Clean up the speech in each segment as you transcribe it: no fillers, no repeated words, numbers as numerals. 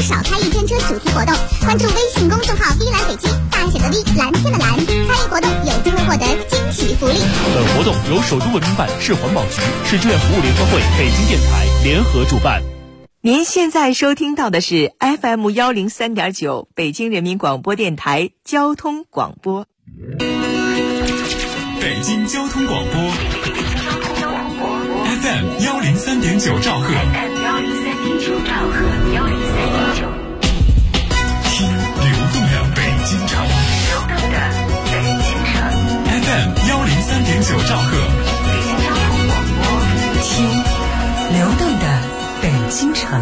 少开一天车主题活动。关注微信公众号 V 蓝北京，大写的 V， 蓝天的蓝，参与活动有机会获得惊喜福利。 本活动由首都文明办、市环保局、市志愿服务联合会、北京电台联合主办。 您现在收听到的是 FM 103.9北京人民广播电台交通广播。 北京交通广播 FM 103.9兆赫，听流动的北京城，FM 103.9兆赫， 北京交通广播，听流动的北京城。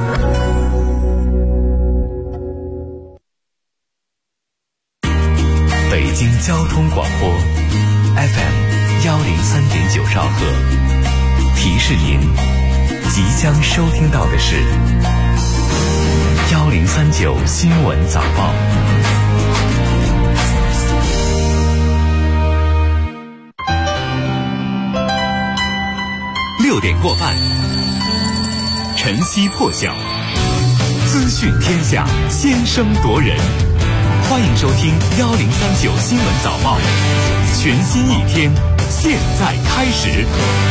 北京交通广播 FM 103.9兆赫，提示您即将收听到的是1039新闻早报。6点过半，晨曦破晓，资讯天下，先声夺人。欢迎收听1039新闻早报，全新一天，现在开始。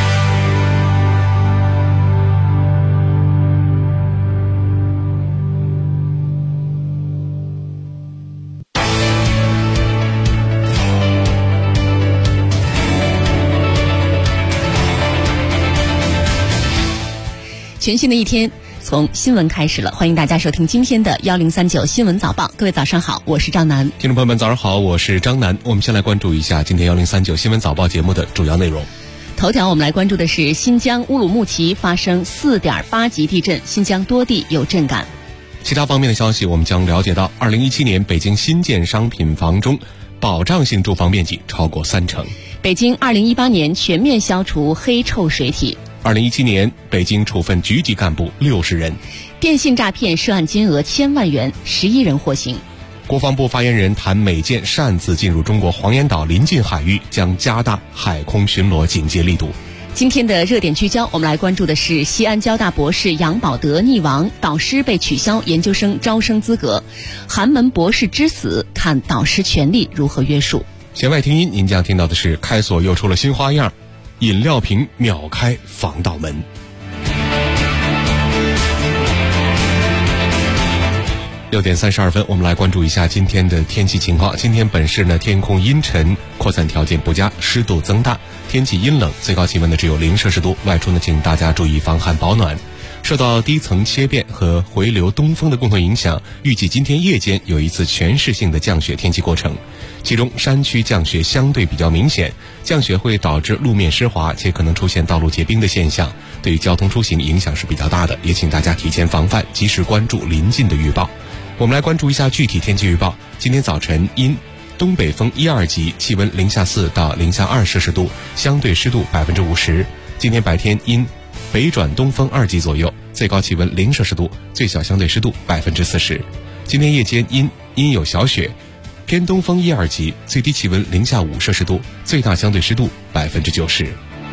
全新的一天从新闻开始了，欢迎大家收听今天的1039新闻早报。各位早上好，我是张楠。 听众朋友们早上好，我是张楠。我们先来关注一下今天1039新闻早报节目的主要内容。 头条我们来关注的是新疆乌鲁木齐发生 4.8 级地震，新疆多地有震感。 其他方面的消息我们将了解到2017年北京新建商品房中保障性住房面积超过30%。 北京2018年全面消除黑臭水体。 2017年北京处分局级干部60人。 电信诈骗涉案金额1000万元，11人获刑。 国防部发言人谈美舰擅自进入中国黄岩岛临近海域，将加大海空巡逻警戒力度。 今天的热点聚焦我们来关注的是西安交大博士杨保德溺亡，导师被取消研究生招生资格。寒门博士之死，看导师权力如何约束。 弦外听音，您将听到的是开锁又出了新花样，饮料瓶秒开防盗门。6点32分，我们来关注一下今天的天气情况。今天本市呢天空阴沉，扩散条件不佳，湿度增大，天气阴冷，最高气温呢只有0摄氏度。外出呢请大家注意防寒保暖。受到低层切变和回流东风的共同影响，预计今天夜间有一次全市性的降雪天气过程，其中山区降雪相对比较明显，降雪会导致路面湿滑，且可能出现道路结冰的现象，对于交通出行影响是比较大的，也请大家提前防范，及时关注临近的预报。我们来关注一下具体天气预报。今天早晨阴，东北风1、2级，气温零下4到零下2摄氏度，相对湿度50%。今天白天阴，北转东风2级左右，最高气温0摄氏度，最小相对湿度40%。今天夜间阴有小雪，偏东风1、2级，最低气温零下5摄氏度，最大相对湿度90%。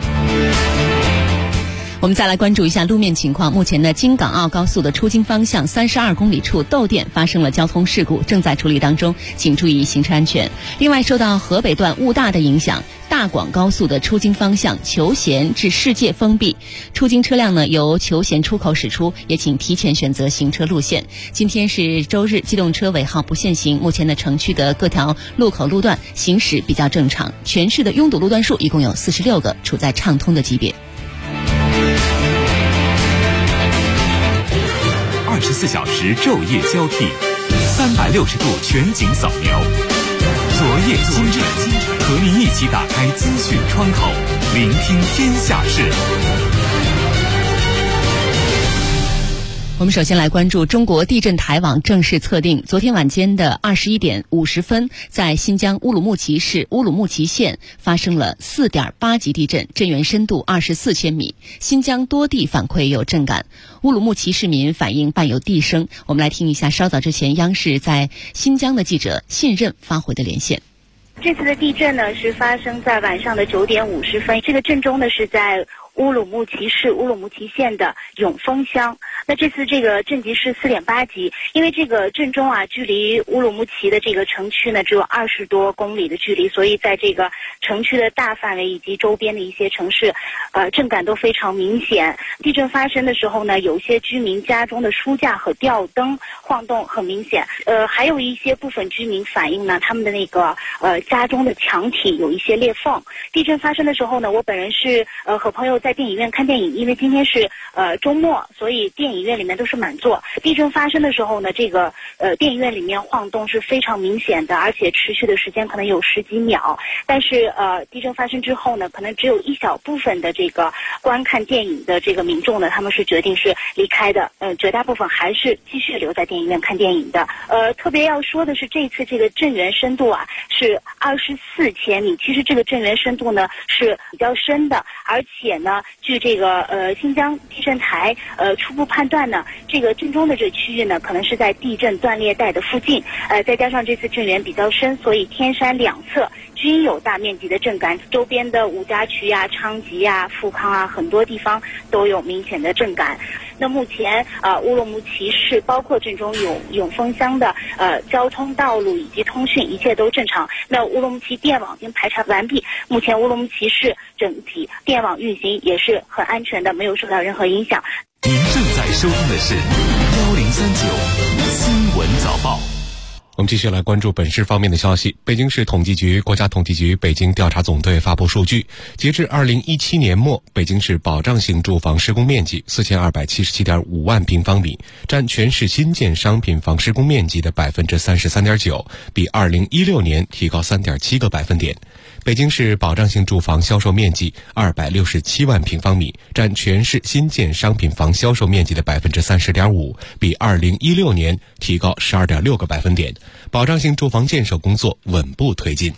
我们再来关注一下路面情况。目前呢，京港澳高速的出京方向32公里处窦店发生了交通事故，正在处理当中，请注意行车安全。另外，受到河北段雾大的影响，大广高速的出京方向求贤至世界封闭，出京车辆呢由求贤出口驶出，也请提前选择行车路线。今天是周日，机动车尾号不限行。目前的城区的各条路口路段行驶比较正常，全市的拥堵路段数一共有46个，处在畅通的级别。 24小时昼夜交替，360度全景扫描，昨夜今晨，和您一起打开资讯窗口，聆听天下事。 我们首先来关注中国地震台网正式测定，昨天晚间的21点50分，在新疆乌鲁木齐市乌鲁木齐县发生了 4.8 级地震，震源深度24千米，新疆多地反馈有震感，乌鲁木齐市民反映伴有地声。我们来听一下稍早之前央视在新疆的记者信任发回的连线。 这次的地震呢是发生在晚上的9点50分，这个震中呢是在乌鲁木齐市乌鲁木齐县的永丰乡。那这次这个震级是4.8级，因为这个震中啊，距离乌鲁木齐的这个城区呢只有20多公里的距离，所以在这个城区的大范围以及周边的一些城市，震感都非常明显。地震发生的时候呢，有些居民家中的书架和吊灯晃动很明显，还有一些部分居民反映呢，他们的那个家中的墙体有一些裂缝。地震发生的时候呢，我本人是和朋友在电影院看电影，因为今天是周末，所以电影院里面都是满座。地震发生的时候呢，这个电影院里面晃动是非常明显的，而且持续的时间可能有10几秒。但是地震发生之后呢，可能只有一小部分的这个观看电影的这个民众呢，他们是决定是离开的，绝大部分还是继续留在电影院看电影的。特别要说的是，这次这个震源深度啊是24千米，其实这个震源深度呢是比较深的，而且呢，据这个新疆地震台初步判断呢，这个震中的这个区域呢，可能是在地震断裂带的附近，再加上这次震源比较深，所以天山两侧均有大面积的震感，周边的五家渠呀、昌吉呀、富康啊，很多地方都有明显的震感。那目前乌鲁木齐市包括震中永丰乡的交通道路以及通讯一切都正常。那乌鲁木齐电网已经排查完毕，目前乌鲁木齐市整体电网运行也是很安全的，没有受到任何影响。 您正在收听的是1039新闻早报。 我们继续来关注本市方面的消息。北京市统计局、国家统计局北京调查总队发布数据，截至2017年末，北京市保障性住房施工面积4277.5万平方米，占全市新建商品房施工面积的33.9%，比2016年提高3.7个百分点。北京市保障性住房销售面积267万平方米，占全市新建商品房销售面积的30.5%，比2016年提高12.6个百分点。保障性住房建设工作稳步推进。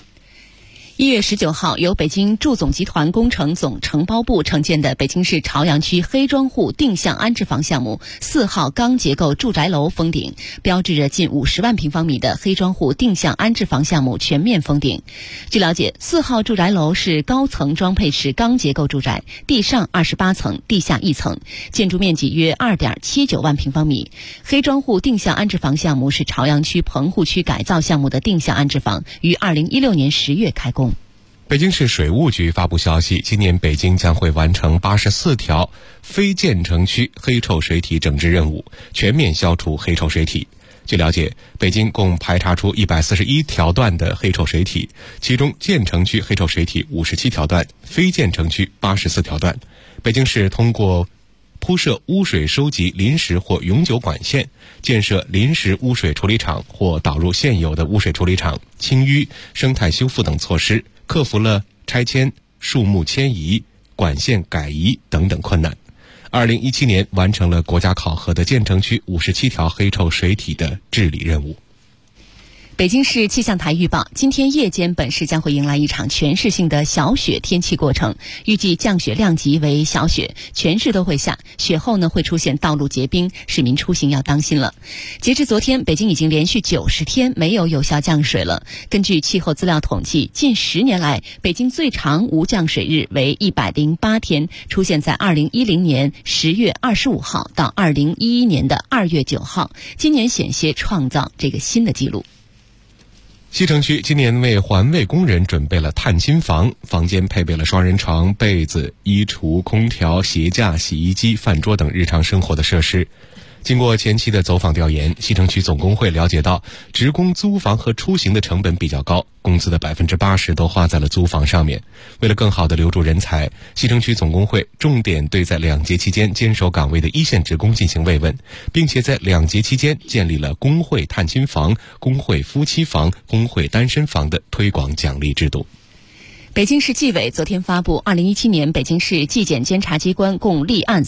1月19号，由北京住总集团工程总承包部承建的北京市朝阳区黑庄户定向安置房项目4号钢结构住宅楼封顶，标志着近50万平方米的黑庄户定向安置房项目全面封顶。据了解，4号住宅楼是高层装配式钢结构住宅，地上28层，地下1层，建筑面积约2.79万平方米。黑庄户定向安置房项目是朝阳区棚户区改造项目的定向安置房，于2016年10月开工。 北京市水务局发布消息，今年北京将会完成84条非建成区黑臭水体整治任务，全面消除黑臭水体。据了解，北京共排查出141条段的黑臭水体，其中建成区黑臭水体57条段，非建成区84条段。北京市通过铺设污水收集临时或永久管线，建设临时污水处理厂或导入现有的污水处理厂、清淤、生态修复等措施，克服了拆迁、树木迁移、管线改移等等困难。2017年完成了国家考核的建成区57条黑臭水体的治理任务。 北京市气象台预报，今天夜间本市将会迎来一场全市性的小雪天气过程，预计降雪量级为小雪，全市都会下，雪后呢会出现道路结冰，市民出行要当心了。截至昨天，北京已经连续90天没有有效降水了。根据气候资料统计，近10年来，北京最长无降水日为108天，出现在2010年10月25号到2011年的2月9号，今年险些创造这个新的纪录。 西城区今年为环卫工人准备了探亲房，房间配备了双人床、被子、衣橱、空调、鞋架、洗衣机、饭桌等日常生活的设施。经过前期的走访调研，西城区总工会了解到，职工租房和出行的成本比较高，工资的80%都花在了租房上面。为了更好地留住人才，西城区总工会重点对在2节期间坚守岗位的一线职工进行慰问，并且在2节期间建立了工会探亲房、工会夫妻房、工会单身房的推广奖励制度。 北京市纪委昨天发布，2017年北京市纪检监察机关共立案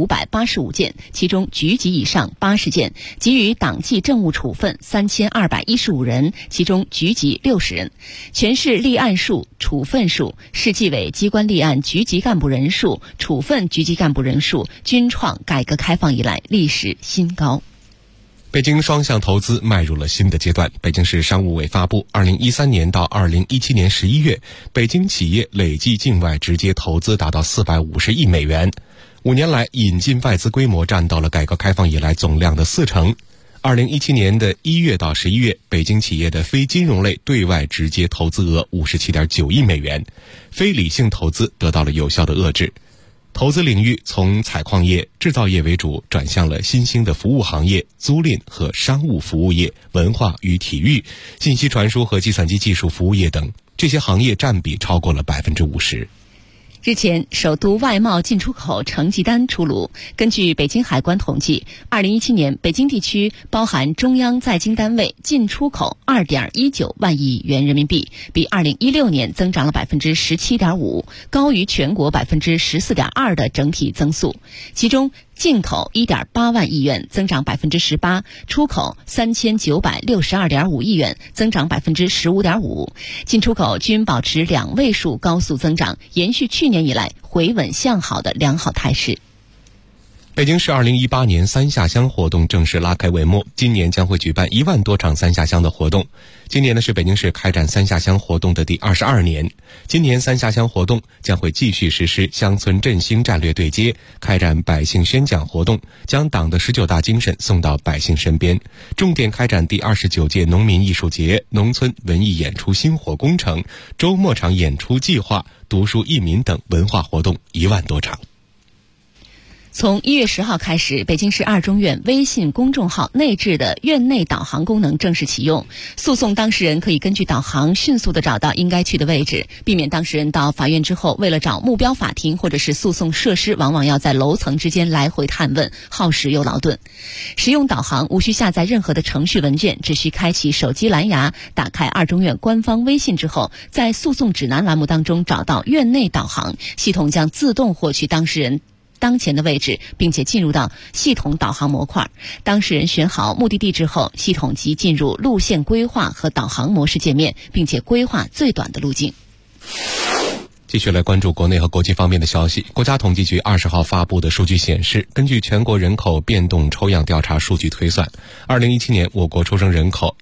3585件，其中局级以上80件，给予党纪政务处分3215人，其中局级60人。全市立案数、处分数、市纪委机关立案局级干部人数、处分局级干部人数均创改革开放以来历史新高。 北京双向投资迈入了新的阶段。北京市商务委发布，2013年到2017年11月，北京企业累计境外直接投资达到450亿美元。5年来，引进外资规模占到了改革开放以来总量的40%。2017年的1月到11月，北京企业的非金融类对外直接投资额57.9亿美元，非理性投资得到了有效的遏制。投资领域从采矿业、制造业为主，转向了新兴的服务行业、租赁和商务服务业、文化与体育、信息传输和计算机技术服务业等，这些行业占比超过了50%。 日前，首都外贸进出口成绩单出炉。根据北京海关统计，2017年北京地区包含中央在京单位进出口2.19万亿元人民币，比2016年增长了17.5%，高于全国14.2%的整体增速。其中，进口1.8万亿元，增长18%，出口3962.5亿元，增长15.5%，进出口均保持2位数高速增长，延续去年以来回稳向好的良好态势。 北京市2018年三下乡活动正式拉开帷幕，今年将会举办1万多场三下乡的活动。今年呢是北京市开展三下乡活动的第22年。今年三下乡活动将会继续实施乡村振兴战略对接，开展百姓宣讲活动，将党的19大精神送到百姓身边，重点开展第29届农民艺术节、农村文艺演出星火工程、周末场演出计划、读书益民等文化活动1万多场。 从1月10号开始，北京市二中院微信公众号内置的院内导航功能正式启用。诉讼当事人可以根据导航迅速地找到应该去的位置，避免当事人到法院之后，为了找目标法庭或者是诉讼设施，往往要在楼层之间来回探问，耗时又劳顿。使用导航无需下载任何的程序文件，只需开启手机蓝牙，打开二中院官方微信之后，在诉讼指南栏目当中找到院内导航，系统将自动获取当事人当前的位置，并且进入到系统导航模块。当事人选好目的地之后，系统即进入路线规划和导航模式界面，并且规划最短的路径。 继续来关注国内和国际方面的消息。国家统计局20号发布的数据显示，根据全国人口变动抽样调查数据推算，2017年我国出生人口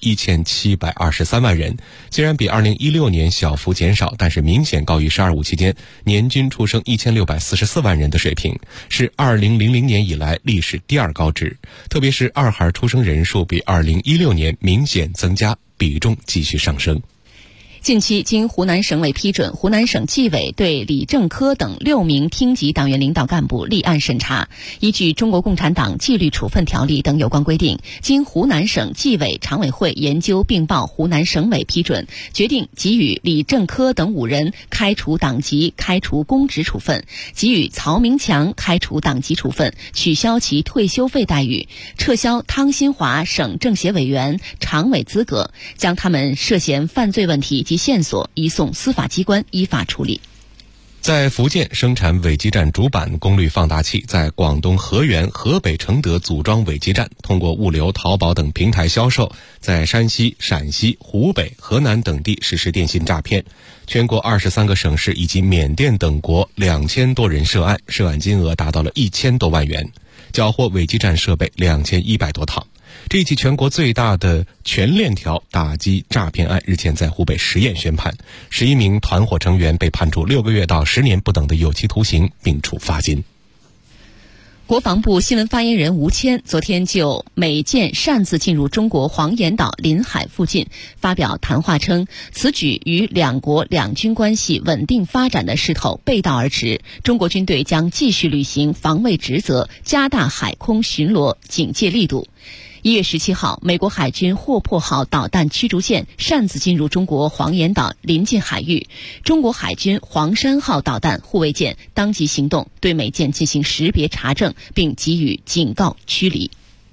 1723万人，虽然比2016年小幅减少，但是明显高于“十二五”期间年均出生1644万人的水平，是2000年以来历史第2高值。特别是二孩出生人数比2016年明显增加，比重继续上升。 近期，经湖南省委批准，湖南省纪委对李正科等6名厅级党员领导干部立案审查。依据《中国共产党纪律处分条例》等有关规定，经湖南省纪委常委会研究并报湖南省委批准，决定给予李正科等5人开除党籍、开除公职处分，给予曹明强开除党籍处分，取消其退休费待遇，撤销汤新华省政协委员、常委资格，将他们涉嫌犯罪问题及线索移送司法机关依法处理。 在福建生产伪基站主板功率放大器，在广东河源、河北承德组装伪基站，通过物流、淘宝等平台销售，在山西、陕西、湖北、河南等地实施电信诈骗。全国23个省市以及缅甸等国2000多人涉案，涉案金额达到了1000多万元，缴获伪基站设备2100多套。这一起全国最大的全链条打击诈骗案日前在湖北十堰宣判，11名团伙成员被判处6个月到10年不等的有期徒刑，并处罚金。 国防部新闻发言人吴谦昨天就美舰擅自进入中国黄岩岛临海附近发表谈话称，此举与两国两军关系稳定发展的势头背道而驰，中国军队将继续履行防卫职责，加大海空巡逻警戒力度。1月17号，美国海军霍珀号导弹驱逐舰擅自进入中国黄岩岛临近海域，中国海军黄山号导弹护卫舰当即行动，对美舰进行识别查证，并给予警告驱离。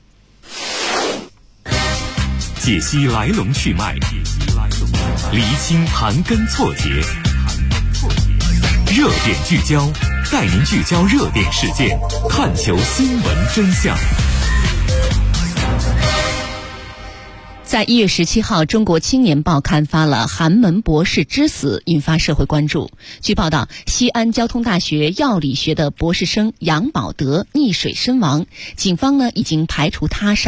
解析来龙去脉，厘清盘根错节，热点聚焦，带您聚焦热点事件，探求新闻真相。 在1月17号，中国青年报刊发了寒门博士之死，引发社会关注。据报道，西安交通大学药理学的博士生杨宝德溺水身亡，警方已经排除他杀。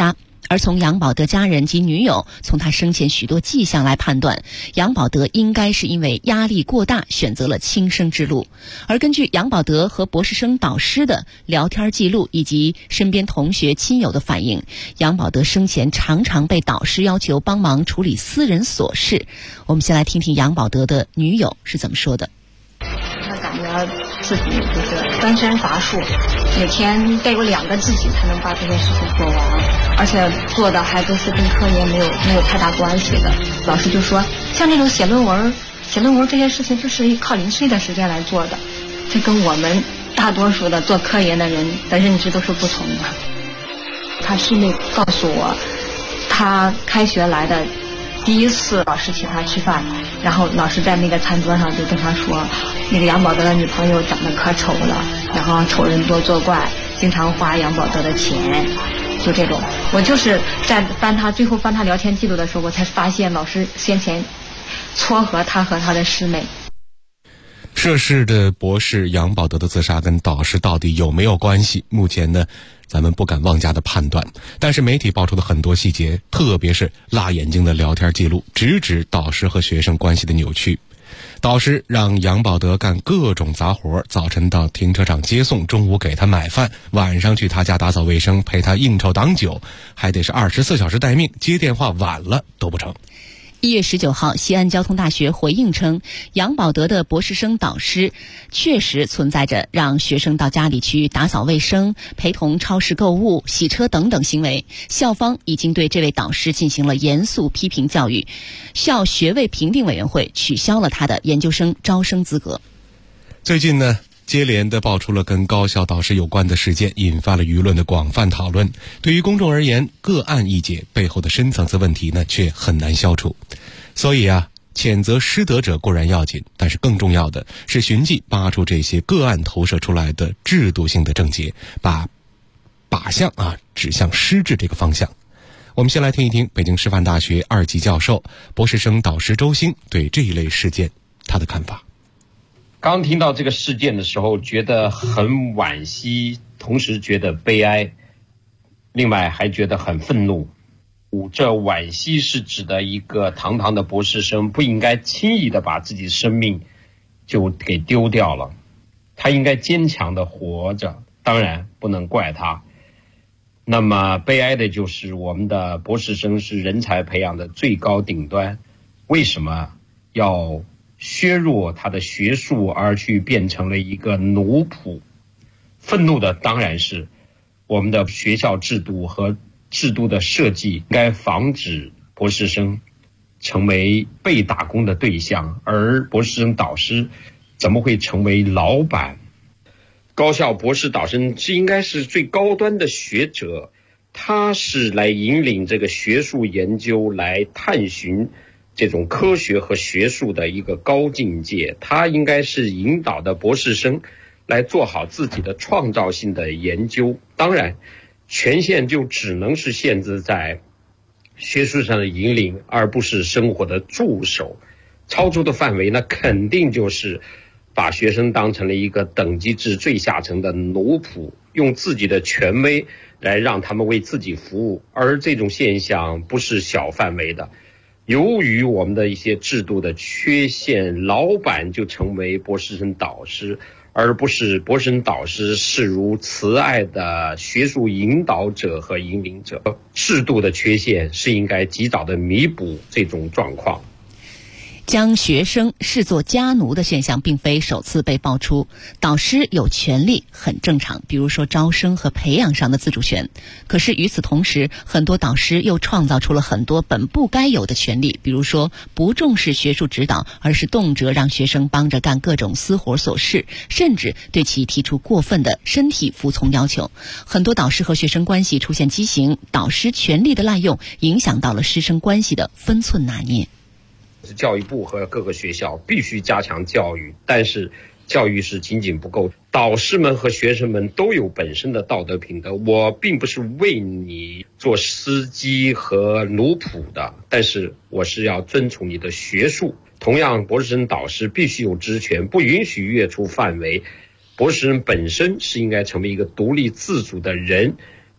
而从杨保德家人及女友从他生前许多迹象来判断，杨保德应该是因为压力过大选择了轻生之路。而根据杨保德和博士生导师的聊天记录以及身边同学亲友的反映，杨保德生前常常被导师要求帮忙处理私人琐事。我们先来听听杨保德的女友是怎么说的。 他感觉自己就是分身乏术，每天得有2个自己才能把这些事情做完，而且做的还都是跟科研没有太大关系的。老师就说，像这种写论文这些事情就是靠零碎的时间来做的，这跟我们大多数的做科研的人的认知都是不同的。他师妹告诉我，他开学来的第一次老师请他吃饭，然后老师在那个餐桌上就跟他说，那个杨保德的女朋友长得可丑了，然后丑人多作怪，经常花杨保德的钱，就这种。我就是在最后翻他聊天记录的时候，我才发现老师先前撮合他和他的师妹。 涉事的博士杨保德的自杀跟导师到底有没有关系？目前呢，咱们不敢妄加的判断。但是媒体爆出的很多细节，特别是辣眼睛的聊天记录，直指导师和学生关系的扭曲。导师让杨保德干各种杂活，早晨到停车场接送，中午给他买饭，晚上去他家打扫卫生，陪他应酬挡酒，还得是24小时待命，接电话晚了都不成。 1月19号，西安交通大学回应称，杨保德的博士生导师确实存在着让学生到家里去打扫卫生、陪同超市购物、洗车等等行为。校方已经对这位导师进行了严肃批评教育，校学位评定委员会取消了他的研究生招生资格。 最近呢，接连的爆出了跟高校导师有关的事件，引发了舆论的广泛讨论。对于公众而言，个案一解，背后的深层次问题呢却很难消除。所以啊，谴责失德者固然要紧，但是更重要的是寻迹扒出这些个案投射出来的制度性的症结，把靶向指向失智这个方向。我们先来听一听北京师范大学2级教授、博士生导师周星对这一类事件他的看法。 刚听到这个事件的时候，觉得很惋惜，同时觉得悲哀，另外还觉得很愤怒。这惋惜是指的一个堂堂的博士生不应该轻易的把自己生命就给丢掉了，他应该坚强的活着，当然不能怪他。那么悲哀的就是我们的博士生是人才培养的最高顶端，为什么要削弱他的学术而去变成了一个奴仆？愤怒的当然是我们的学校制度和制度的设计应该防止博士生成为被打工的对象，而博士生导师怎么会成为老板？高校博士导师是应该是最高端的学者，他是来引领这个学术研究，来探寻这种科学和学术的一个高境界，他应该是引导的博士生来做好自己的创造性的研究。当然权限就只能是限制在学术上的引领，而不是生活的助手。超出的范围呢，肯定就是把学生当成了一个等级制最下层的奴仆，用自己的权威来让他们为自己服务，而这种现象不是小范围的。由于我们的一些制度的缺陷，老板就成为博士生导师，而不是博士生导师视如慈爱的学术引导者和引领者。制度的缺陷是应该及早的弥补这种状况。 将学生视作家奴的现象并非首次被爆出，导师有权利很正常，比如说招生和培养上的自主权。可是与此同时，很多导师又创造出了很多本不该有的权利，比如说不重视学术指导，而是动辄让学生帮着干各种私活琐事，甚至对其提出过分的身体服从要求。很多导师和学生关系出现畸形，导师权力的滥用影响到了师生关系的分寸拿捏。 教育部和各个学校必须加强教育，但是教育是仅仅不够，导师们和学生们都有本身的道德品德。我并不是为你做司机和奴仆的，但是我是要遵从你的学术。同样，博士生导师必须有职权，不允许越出范围。博士生本身是应该成为一个独立自主的人，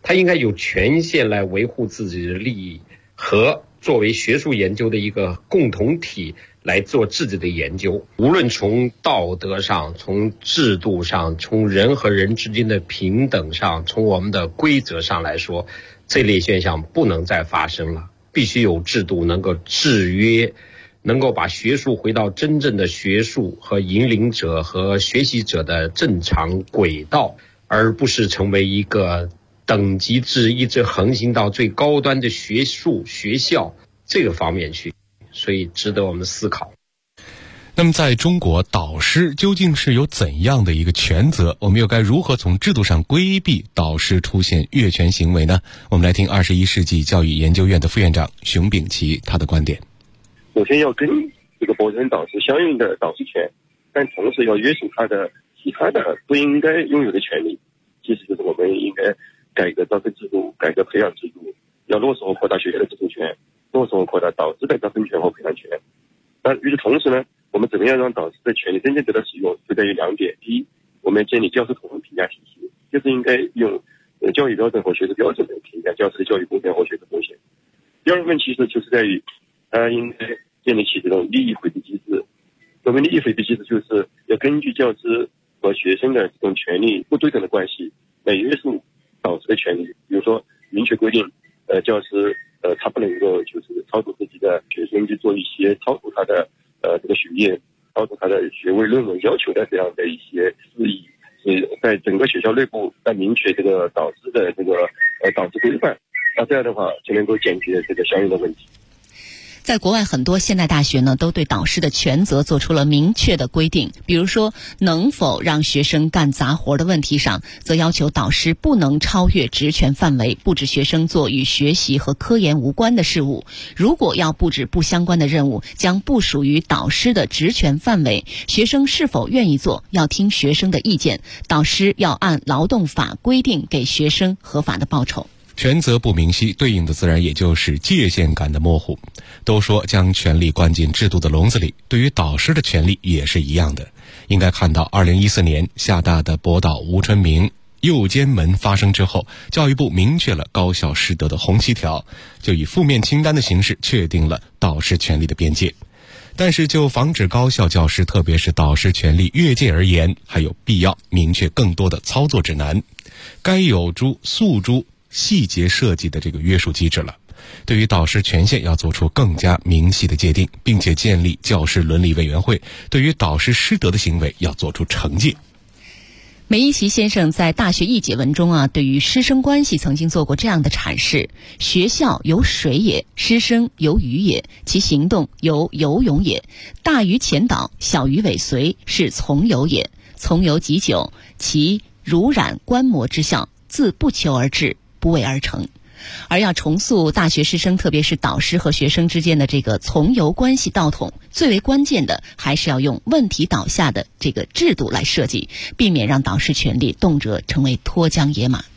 他应该有权限来维护自己的利益，和作为学术研究的一个共同体来做自己的研究。无论从道德上，从制度上，从人和人之间的平等上，从我们的规则上来说，这类现象不能再发生了。必须有制度能够制约，能够把学术回到真正的学术和引领者和学习者的正常轨道，而不是成为一个等级制一直横行到最高端的学术学校这个方面去，所以值得我们思考。 那么在中国，导师究竟是有怎样的一个权责？我们又该如何从制度上规避导师出现越权行为呢？我们来听21世纪教育研究院的副院长熊丙奇他的观点。 首先要跟这个博士生导师相应的导师权，但同时要约束他的其他的不应该拥有的权利。其实就是我们应该改革招生制度，改革培养制度，要落实和扩大学校的自主权，落实和扩大导师的招生权和培养权。那与此同时呢，我们怎么样让导师的权利真正得到使用，就在于2点。第一，我们要建立教师统一评价体系，就是应该用教育标准和学术标准来评价教师的教育贡献和学术贡献。第二部分其实就是在于应该建立起这种利益回避机制。所谓利益回避机制，就是要根据教师和学生的这种权利不对等的关系来约束导师的权利。比如说明确规定教师他不能够就是超出自己的学生去做一些超出他的这个学业，超出他的学位论文要求的这样的一些事宜。所以在整个学校内部来明确这个导师的这个导师规范，那这样的话就能够解决这个相应的问题。 在国外，很多现代大学呢都对导师的权责做出了明确的规定，比如说能否让学生干杂活的问题上，则要求导师不能超越职权范围，布置学生做与学习和科研无关的事务。如果要布置不相关的任务，将不属于导师的职权范围，学生是否愿意做，要听学生的意见，导师要按劳动法规定给学生合法的报酬。 权责不明晰，对应的自然也就是界限感的模糊。都说将权力关进制度的笼子里，对于导师的权利也是一样的。应该看到2014年厦大的博导吴春明右监门发生之后，教育部明确了高校师德的红旗条，就以负面清单的形式确定了导师权利的边界。但是就防止高校教师特别是导师权利越界而言，还有必要明确更多的操作指南，该有诉诸细节设计的这个约束机制了。对于导师权限要做出更加明细的界定，并且建立教师伦理委员会，对于导师失德的行为要做出惩戒。 梅贻琦先生在《大学议解文》中对于师生关系曾经做过这样的阐释：学校有水也，师生有鱼也，其行动有游泳也。大于前导，小于尾随，是从游也。从游极久，其濡染观摩之效，自不求而至，不为而成。而要重塑大学师生，特别是导师和学生之间的这个从游关系道统，最为关键的还是要用问题导向的这个制度来设计，避免让导师权力动辄成为脱缰野马。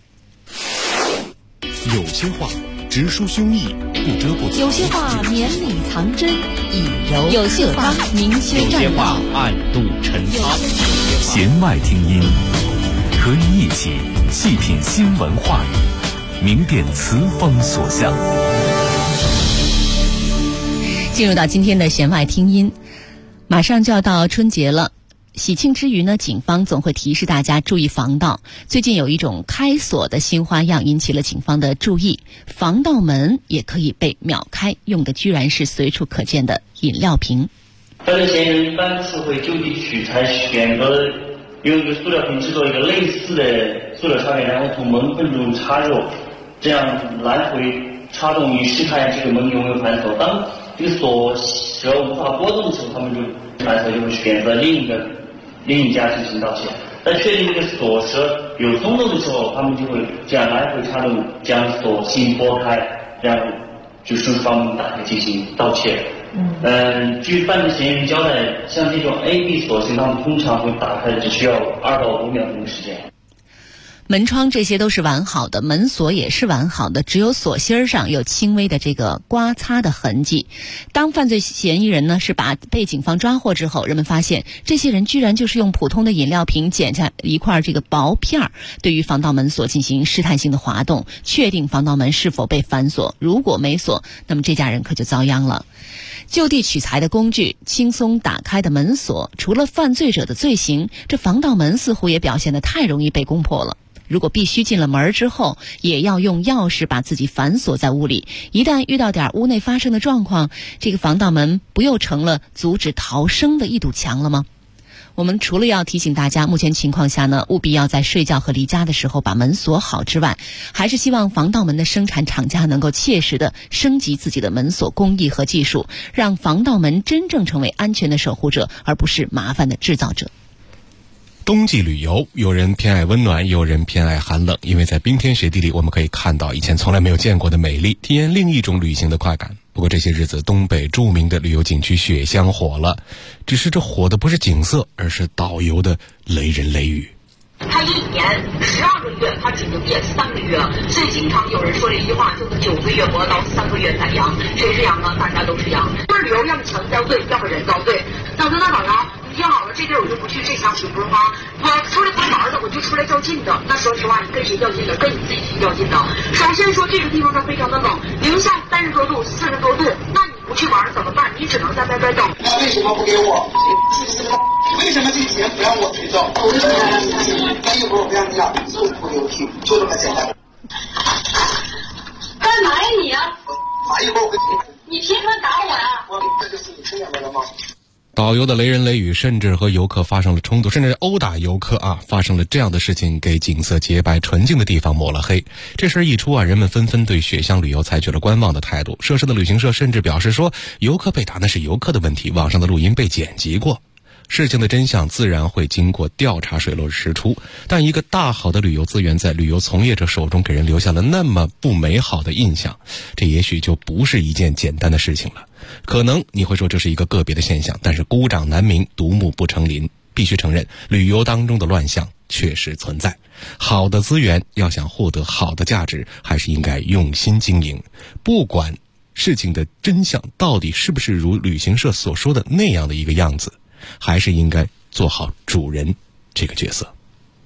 有些话直抒胸臆，不遮不藏； 有些话绵里藏针，以柔有些话明修有些话暗度陈仓。 弦外听音，和你一起细品新闻话语，明辨词风所向。 进入到今天的弦外听音，马上就要到春节了。喜庆之余呢，警方总会提示大家注意防盗。最近有一种开锁的新花样引起了警方的注意，防盗门也可以被秒开，用的居然是随处可见的饮料瓶。 犯罪嫌疑人一般是会就地取材，选择用一个塑料瓶制作一个类似的塑料插片，然后从门缝中插入，这样来回插动以试看这个门有没有反锁。当这个锁舌无法拨动的时候，他们就反锁，就会选择另一家进行盗窃。在确定这个锁舌有松动的时候，他们就会这样来回插动，将锁芯拨开，然后就顺势把门打开进行盗窃。据犯罪嫌疑人交代，像这种 AB 锁芯，他们通常会打开只需要2到5秒钟的时间。 门窗这些都是完好的，门锁也是完好的，只有锁芯上有轻微的这个刮擦的痕迹。当犯罪嫌疑人呢是被警方抓获之后，人们发现这些人居然就是用普通的饮料瓶剪下一块这个薄片，对于防盗门锁进行试探性的滑动，确定防盗门是否被反锁。如果没锁，那么这家人可就遭殃了。就地取材的工具，轻松打开的门锁，除了犯罪者的罪行，这防盗门似乎也表现得太容易被攻破了。如果必须进了门之后，也要用钥匙把自己反锁在屋里，一旦遇到点屋内发生的状况，这个防盗门不又成了阻止逃生的一堵墙了吗？我们除了要提醒大家目前情况下呢，务必要在睡觉和离家的时候把门锁好之外，还是希望防盗门的生产厂家能够切实的升级自己的门锁工艺和技术，让防盗门真正成为安全的守护者，而不是麻烦的制造者。 冬季旅游，有人偏爱温暖，有人偏爱寒冷，因为在冰天雪地里，我们可以看到以前从来没有见过的美丽，体验另一种旅行的快感。不过这些日子，东北著名的旅游景区雪乡火了，只是这火的不是景色，而是导游的雷人雷语。 他1年12个月，他只能演3个月，所以经常有人说这一句话，就是9个月磨刀，3个月宰羊。谁是羊呢？大家都是羊。不是旅游，要么强遭罪，要么人遭罪。那我说那导游，你听好了，这地儿我就不去，这箱水不是花。我出来玩玩的，我就出来较劲的。那说实话，你跟谁较劲的？跟你自己去较劲的。首先说这个地方它非常的冷，零下30多度、40多度，那你不去玩怎么办？你只能在外边等。 那为什么不给我？为什么这钱不让我去挣？为什么要让你去？那一会儿我让你俩就不给我去，就这么简单。 干嘛呀你啊？ 打一会儿我给你凭什么打我呀？ 我这就是你听见了吗？ 导游的雷人雷语甚至和游客发生了冲突，甚至殴打游客发生了这样的事情，给景色洁白纯净的地方抹了黑。这事儿一出人们纷纷对雪乡旅游采取了观望的态度。涉事的旅行社甚至表示说，游客被打那是游客的问题，网上的录音被剪辑过。事情的真相自然会经过调查水落石出，但一个大好的旅游资源在旅游从业者手中给人留下了那么不美好的印象，这也许就不是一件简单的事情了。可能你会说这是一个个别的现象，但是孤掌难鸣，独木不成林。必须承认，旅游当中的乱象确实存在。好的资源要想获得好的价值，还是应该用心经营。不管事情的真相到底是不是如旅行社所说的那样的一个样子，还是应该做好主人这个角色。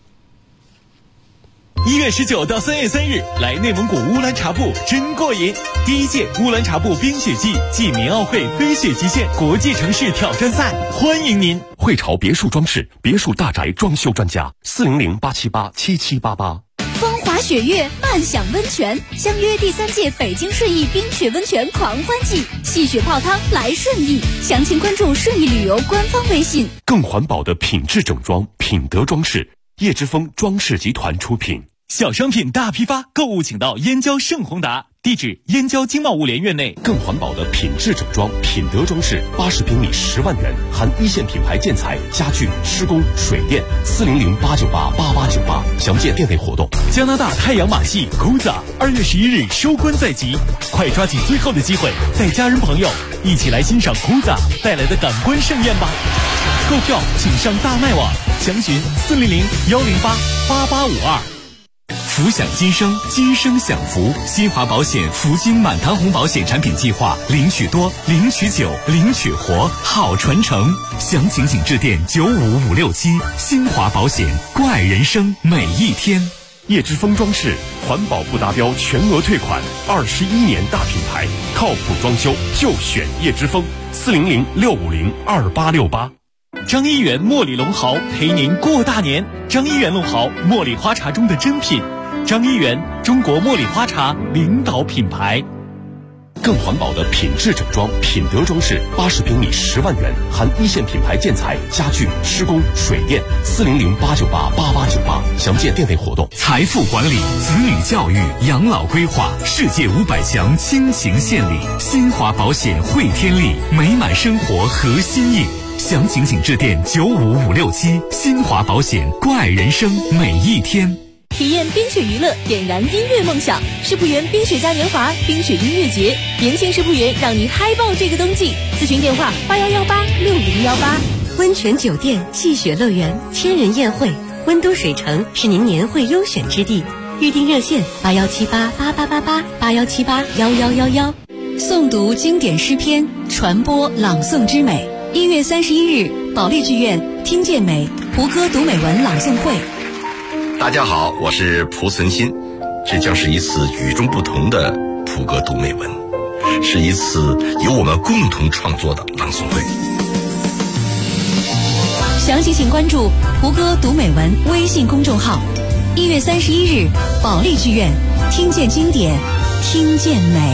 1月19到3月3日，来内蒙古乌兰察布真过瘾！第1届乌兰察布冰雪季暨棉奥会飞雪极限国际城市挑战赛，欢迎您！ 汇潮别墅装饰，别墅大宅装修专家，400-878-7788。 风华雪月，漫享温泉，相约第3届北京顺义冰雪温泉狂欢季，戏雪泡汤来顺义，详情关注顺义旅游官方微信。 更环保的品质整装，品德装饰，叶之峰装饰集团出品。 小商品大批发，购物请到燕郊盛宏达，地址燕郊经贸物联院内。 更环保的品质整装，品德装饰，80平米10万元，含1线品牌建材、家具、施工、水电，400-898-8898，详见店内活动。 加拿大太阳马戏 Kuza 2月11日收官在即，快抓紧最后的机会，带家人朋友一起来欣赏 Kuza 带来的感官盛宴吧。购票请上大麦网，详询400-108-8852。 福享今生，今生享福。新华保险福金满堂红保险产品计划，领取多，领取久，领取活，好传承。详情请致电95567。新华保险，怪人生每一天。 叶之峰装饰，环保不达标全额退款，21年大品牌，靠谱装修就选叶之峰，400-650-2868。 张一元茉莉龙豪陪您过大年。张一元龙豪，茉莉花茶中的珍品。张一元，中国茉莉花茶领导品牌。 更环保的品质整装，品德装饰，80平米10万元，含1线品牌建材、家具、施工、水电，400-898-8898，详见店内活动。 财富管理、子女教育、养老规划，世界500强倾情献礼。新华保险汇天利，美满生活合心意。详情请致电95567。新华保险，怪人生每一天。 体验冰雪娱乐，点燃音乐梦想。世仆园冰雪嘉年华冰雪音乐节，年轻世仆园让你嗨爆这个冬季。咨询电话81186018。 温泉酒店、戏雪乐园、千人宴会， 温都水城是您年会优选之地，预订热线8178888881781111。 诵读经典诗篇，传播朗诵之美。1月31日，保利剧院听见美胡歌读美文朗诵会。 大家好，我是蒲存昕，这将是一次与众不同的胡歌读美文，是一次由我们共同创作的朗诵会。 详情请关注胡歌读美文微信公众号。1月31日，保利剧院听见经典，听见美。